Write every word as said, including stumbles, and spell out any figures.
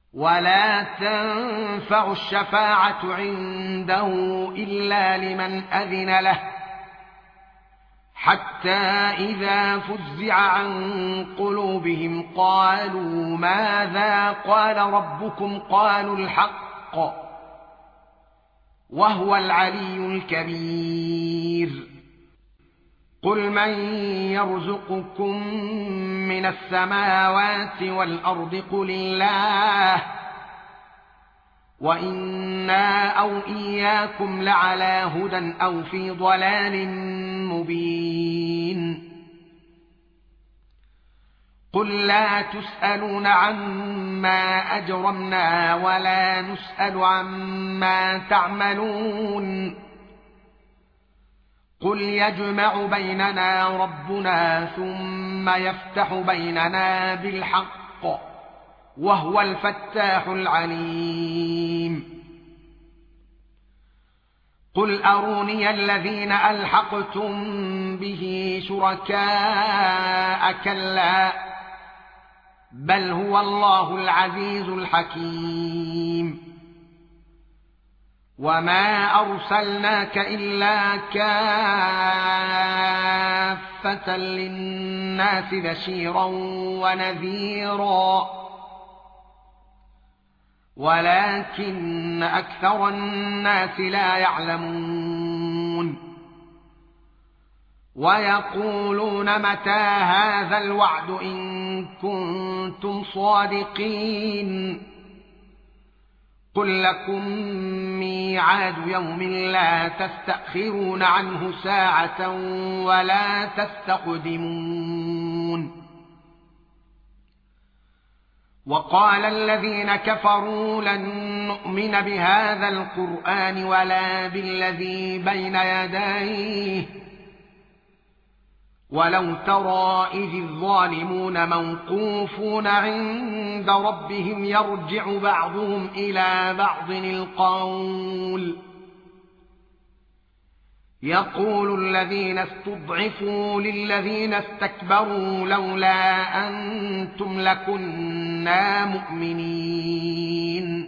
ولا تنفع الشفاعة عنده إلا لمن أذن له حتى إذا فزع عن قلوبهم قالوا ماذا قال ربكم قالوا الحق وهو العلي الكبير قل من يرزقكم من السماوات والأرض قل الله وإنا أو إياكم لعلى هدى أو في ضلال مبين قل لا تسألون عما أجرمنا ولا نسأل عما تعملون قل يجمع بيننا ربنا ثم يفتح بيننا بالحق وهو الفتاح العليم قل أروني الذين ألحقتم به شركاء كلا بل هو الله العزيز الحكيم وما أرسلناك إلا كافة للناس بشيرا ونذيرا ولكن أكثر الناس لا يعلمون ويقولون متى هذا الوعد إن كنتم صادقين قل لكم ميعاد يوم لا تستأخرون عنه ساعة ولا تستقدمون وقال الذين كفروا لن نؤمن بهذا القرآن ولا بالذي بين يديه ولو ترى إذ الظالمون موقوفون عند ربهم يرجع بعضهم إلى بعض القول يقول الذين استضعفوا للذين استكبروا لولا أنتم لكنا مؤمنين